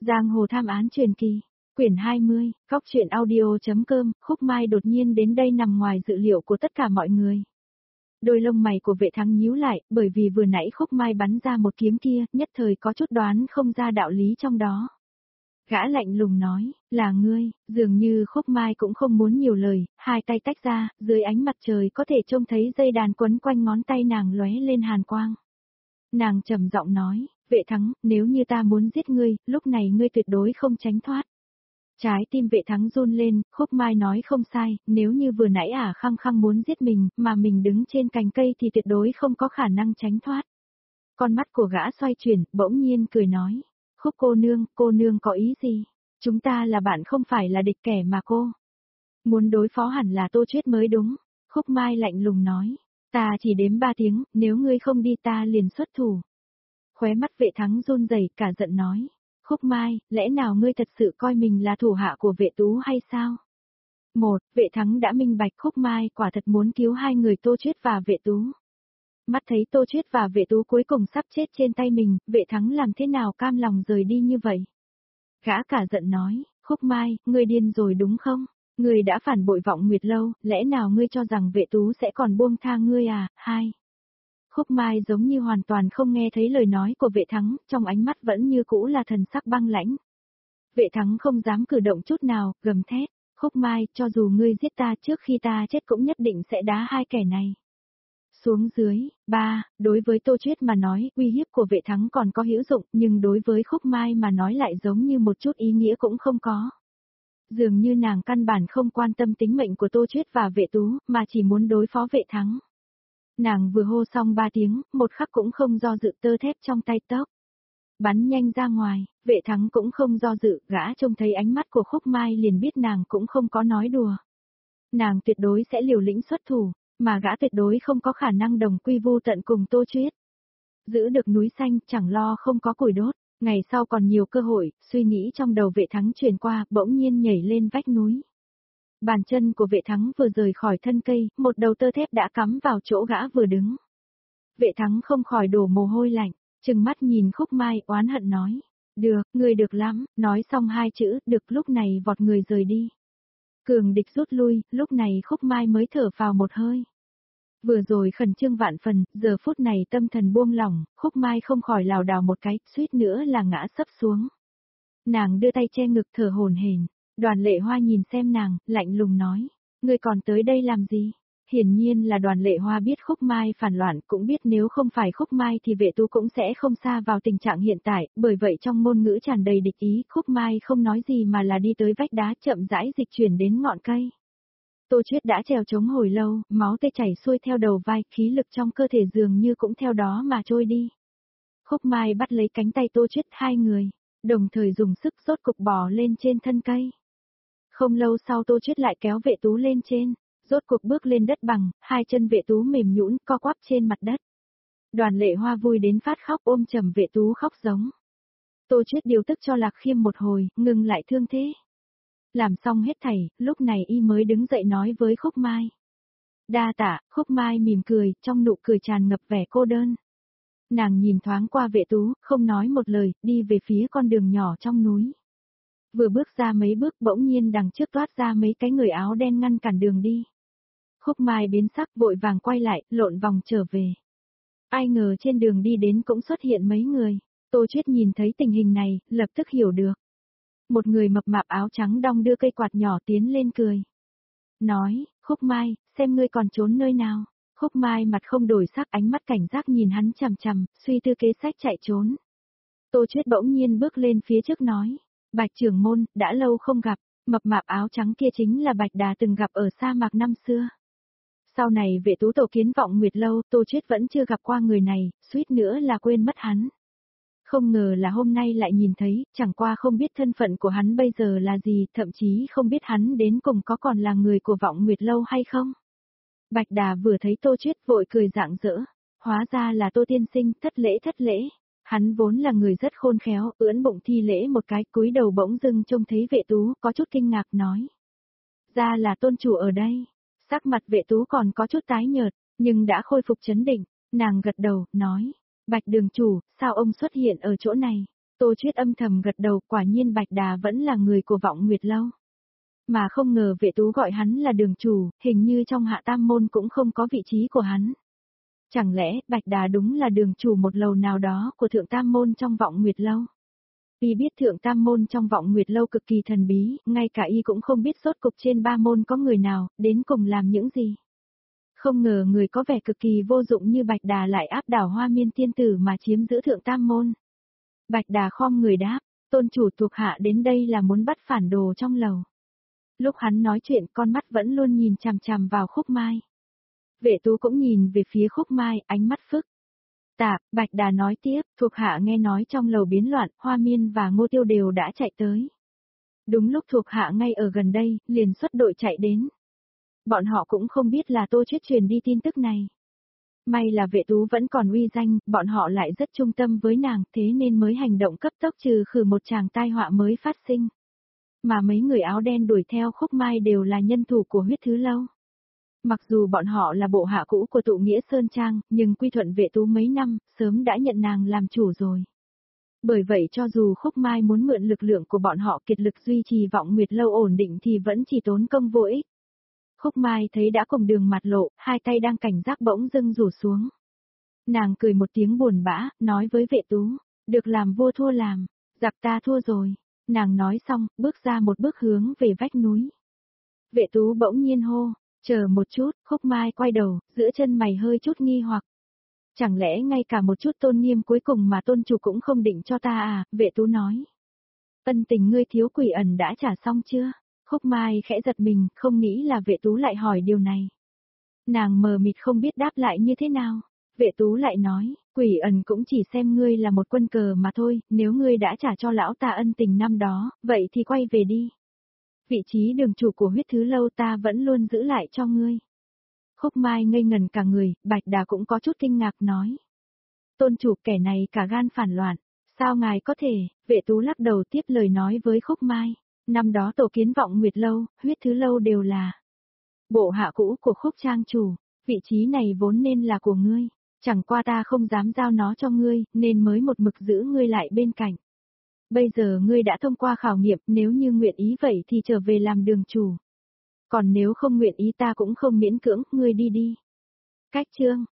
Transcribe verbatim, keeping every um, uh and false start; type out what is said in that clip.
Giang hồ tham án truyền kỳ, quyển hai mươi, Cóc truyện audio.com, Khúc Mai đột nhiên đến đây nằm ngoài dự liệu của tất cả mọi người. Đôi lông mày của Vệ Thắng nhíu lại, bởi vì vừa nãy Khúc Mai bắn ra một kiếm kia, nhất thời có chút đoán không ra đạo lý trong đó. Gã lạnh lùng nói, là ngươi, dường như Khúc Mai cũng không muốn nhiều lời, hai tay tách ra, dưới ánh mặt trời có thể trông thấy dây đàn quấn quanh ngón tay nàng lóe lên hàn quang. Nàng trầm giọng nói, Vệ Thắng, nếu như ta muốn giết ngươi, lúc này ngươi tuyệt đối không tránh thoát. Trái tim Vệ Thắng run lên, Khúc Mai nói không sai, nếu như vừa nãy ả khăng khăng muốn giết mình, mà mình đứng trên cành cây thì tuyệt đối không có khả năng tránh thoát. Con mắt của gã xoay chuyển, bỗng nhiên cười nói, Khúc cô nương, cô nương có ý gì? Chúng ta là bạn không phải là địch kẻ mà cô. Muốn đối phó hẳn là Tô Chuyết mới đúng. Khúc Mai lạnh lùng nói, ta chỉ đếm ba tiếng, nếu ngươi không đi ta liền xuất thủ. Khóe mắt Vệ Thắng run rẩy, cả giận nói, Khúc Mai, lẽ nào ngươi thật sự coi mình là thủ hạ của Vệ Tú hay sao? Một, Vệ Thắng đã minh bạch Khúc Mai quả thật muốn cứu hai người Tô Chuyết và Vệ Tú. Mắt thấy Tô Chuyết và Vệ Tú cuối cùng sắp chết trên tay mình, Vệ Thắng làm thế nào cam lòng rời đi như vậy? Gã cả giận nói, Khúc Mai, ngươi điên rồi đúng không? Ngươi đã phản bội Vọng Nguyệt Lâu, lẽ nào ngươi cho rằng Vệ Tú sẽ còn buông tha ngươi à? Hai. Khúc Mai giống như hoàn toàn không nghe thấy lời nói của Vệ Thắng, trong ánh mắt vẫn như cũ là thần sắc băng lãnh. Vệ Thắng không dám cử động chút nào, gầm thét, Khúc Mai, cho dù ngươi giết ta trước khi ta chết cũng nhất định sẽ đá hai kẻ này. Xuống dưới, ba, đối với Tô Chuyết mà nói, uy hiếp của Vệ Thắng còn có hữu dụng, nhưng đối với Khúc Mai mà nói lại giống như một chút ý nghĩa cũng không có. Dường như nàng căn bản không quan tâm tính mệnh của Tô Chuyết và Vệ Tú, mà chỉ muốn đối phó Vệ Thắng. Nàng vừa hô xong ba tiếng, một khắc cũng không do dự, tơ thép trong tay tốc. Bắn nhanh ra ngoài, Vệ Thắng cũng không do dự, gã trông thấy ánh mắt của Khúc Mai liền biết nàng cũng không có nói đùa. Nàng tuyệt đối sẽ liều lĩnh xuất thủ, mà gã tuyệt đối không có khả năng đồng quy vu tận cùng Tô Chuyết. Giữ được núi xanh, chẳng lo không có củi đốt, ngày sau còn nhiều cơ hội, suy nghĩ trong đầu Vệ Thắng truyền qua, bỗng nhiên nhảy lên vách núi. Bàn chân của Vệ Thắng vừa rời khỏi thân cây, một đầu tơ thép đã cắm vào chỗ gã vừa đứng. Vệ Thắng không khỏi đổ mồ hôi lạnh, trừng mắt nhìn Khúc Mai, oán hận nói, được, người được lắm, nói xong hai chữ, được, lúc này vọt người rời đi. Cường địch rút lui, lúc này Khúc Mai mới thở phào một hơi. Vừa rồi khẩn trương vạn phần, giờ phút này tâm thần buông lỏng, Khúc Mai không khỏi lảo đảo một cái, suýt nữa là ngã sấp xuống. Nàng đưa tay che ngực thở hổn hển. Đoàn Lệ Hoa nhìn xem nàng, lạnh lùng nói, ngươi còn tới đây làm gì? Hiển nhiên là Đoàn Lệ Hoa biết Khúc Mai phản loạn, cũng biết nếu không phải Khúc Mai thì Vệ Tú cũng sẽ không xa vào tình trạng hiện tại, bởi vậy trong ngôn ngữ tràn đầy địch ý, Khúc Mai không nói gì mà là đi tới vách đá chậm rãi dịch chuyển đến ngọn cây. Tô Chuyết đã trèo trống hồi lâu, máu tê chảy xuôi theo đầu vai, khí lực trong cơ thể dường như cũng theo đó mà trôi đi. Khúc Mai bắt lấy cánh tay Tô Chuyết, hai người, đồng thời dùng sức rốt cục bò lên trên thân cây. Không lâu sau Tô Chuyết lại kéo Vệ Tú lên trên, rốt cuộc bước lên đất bằng, hai chân Vệ Tú mềm nhũn co quắp trên mặt đất. Đoàn Lệ Hoa vui đến phát khóc ôm chầm Vệ Tú khóc giống. Tô Chuyết điều tức cho Lạc Khiêm một hồi, ngừng lại thương thế. Làm xong hết thảy, lúc này y mới đứng dậy nói với Khúc Mai. Đa tạ, Khúc Mai mỉm cười, trong nụ cười tràn ngập vẻ cô đơn. Nàng nhìn thoáng qua Vệ Tú, không nói một lời, đi về phía con đường nhỏ trong núi. Vừa bước ra mấy bước bỗng nhiên đằng trước toát ra mấy cái người áo đen ngăn cản đường đi. Khúc Mai biến sắc vội vàng quay lại, lộn vòng trở về. Ai ngờ trên đường đi đến cũng xuất hiện mấy người. Tô Chuyết nhìn thấy tình hình này, lập tức hiểu được. Một người mập mạp áo trắng đong đưa cây quạt nhỏ tiến lên cười. Nói, Khúc Mai, xem ngươi còn trốn nơi nào. Khúc Mai mặt không đổi sắc, ánh mắt cảnh giác nhìn hắn chằm chằm, suy tư kế sách chạy trốn. Tô Chuyết bỗng nhiên bước lên phía trước nói. Bạch trưởng môn, đã lâu không gặp, mập mạp áo trắng kia chính là Bạch Đà từng gặp ở sa mạc năm xưa. Sau này Vệ Tú tổ kiến Vọng Nguyệt Lâu, Tô Chuyết vẫn chưa gặp qua người này, suýt nữa là quên mất hắn. Không ngờ là hôm nay lại nhìn thấy, chẳng qua không biết thân phận của hắn bây giờ là gì, thậm chí không biết hắn đến cùng có còn là người của Vọng Nguyệt Lâu hay không. Bạch Đà vừa thấy Tô Chuyết vội cười rạng rỡ, hóa ra là Tô tiên sinh, thất lễ thất lễ. Hắn vốn là người rất khôn khéo, ưỡn bụng thi lễ một cái, cúi đầu bỗng dưng trông thấy Vệ Tú, có chút kinh ngạc nói. Ra là tôn chủ ở đây. Sắc mặt Vệ Tú còn có chút tái nhợt, nhưng đã khôi phục chấn định, nàng gật đầu, nói. Bạch đường chủ, sao ông xuất hiện ở chỗ này? Tô Chuyết âm thầm gật đầu, quả nhiên Bạch Đà vẫn là người của Vọng Nguyệt Lâu. Mà không ngờ Vệ Tú gọi hắn là đường chủ, hình như trong Hạ Tam Môn cũng không có vị trí của hắn. Chẳng lẽ Bạch Đà đúng là đường chủ một lầu nào đó của Thượng Tam Môn trong Vọng Nguyệt Lâu? Y biết Thượng Tam Môn trong Vọng Nguyệt Lâu cực kỳ thần bí, ngay cả Y cũng không biết rốt cục trên ba môn có người nào, đến cùng làm những gì. Không ngờ người có vẻ cực kỳ vô dụng như Bạch Đà lại áp đảo Hoa Miên tiên tử mà chiếm giữ Thượng Tam Môn. Bạch Đà khom người đáp, tôn chủ thuộc hạ đến đây là muốn bắt phản đồ trong lầu. Lúc hắn nói chuyện con mắt vẫn luôn nhìn chằm chằm vào Khúc Mai. Vệ Tú cũng nhìn về phía Khúc Mai, ánh mắt phức tạp. Bạch Đà nói tiếp, thuộc hạ nghe nói trong lầu biến loạn, Hoa Miên và Ngô Tiêu đều đã chạy tới. Đúng lúc thuộc hạ ngay ở gần đây, liền xuất đội chạy đến. Bọn họ cũng không biết là Tô Chuyết truyền đi tin tức này. May là Vệ Tú vẫn còn uy danh, bọn họ lại rất trung tâm với nàng, thế nên mới hành động cấp tốc trừ khử một tràng tai họa mới phát sinh. Mà mấy người áo đen đuổi theo Khúc Mai đều là nhân thủ của Huyết Thứ Lâu. Mặc dù bọn họ là bộ hạ cũ của tụ nghĩa Sơn Trang, nhưng quy thuận Vệ Tú mấy năm, sớm đã nhận nàng làm chủ rồi. Bởi vậy cho dù Khúc Mai muốn mượn lực lượng của bọn họ kiệt lực duy trì Vọng Nguyệt Lâu ổn định thì vẫn chỉ tốn công vô ích. Khúc Mai thấy đã cùng đường mặt lộ, hai tay đang cảnh giác bỗng dưng rủ xuống. Nàng cười một tiếng buồn bã, nói với Vệ Tú, được làm vua thua làm, giặc ta thua rồi. Nàng nói xong, bước ra một bước hướng về vách núi. Vệ Tú bỗng nhiên hô, chờ một chút, Khúc Mai quay đầu, giữa chân mày hơi chút nghi hoặc. Chẳng lẽ ngay cả một chút tôn nghiêm cuối cùng mà tôn chủ cũng không định cho ta à, Vệ Tú nói. Ân tình ngươi thiếu Quỷ Ẩn đã trả xong chưa? Khúc Mai khẽ giật mình, không nghĩ là Vệ Tú lại hỏi điều này. Nàng mờ mịt không biết đáp lại như thế nào. Vệ Tú lại nói, Quỷ Ẩn cũng chỉ xem ngươi là một quân cờ mà thôi, nếu ngươi đã trả cho lão ta ân tình năm đó, vậy thì quay về đi. Vị trí đường chủ của Huyết Thứ Lâu ta vẫn luôn giữ lại cho ngươi. Khúc Mai ngây ngần cả người, Bạch Đà cũng có chút kinh ngạc nói. Tôn chủ kẻ này cả gan phản loạn, sao ngài có thể? Vệ Tú lắc đầu tiếp lời nói với Khúc Mai. Năm đó tổ kiến Vọng Nguyệt Lâu, Huyết Thứ Lâu đều là bộ hạ cũ của Khúc Trang chủ, vị trí này vốn nên là của ngươi, chẳng qua ta không dám giao nó cho ngươi, nên mới một mực giữ ngươi lại bên cạnh. Bây giờ ngươi đã thông qua khảo nghiệm, nếu như nguyện ý vậy thì trở về làm đường chủ. Còn nếu không nguyện ý ta cũng không miễn cưỡng, ngươi đi đi. Cách chương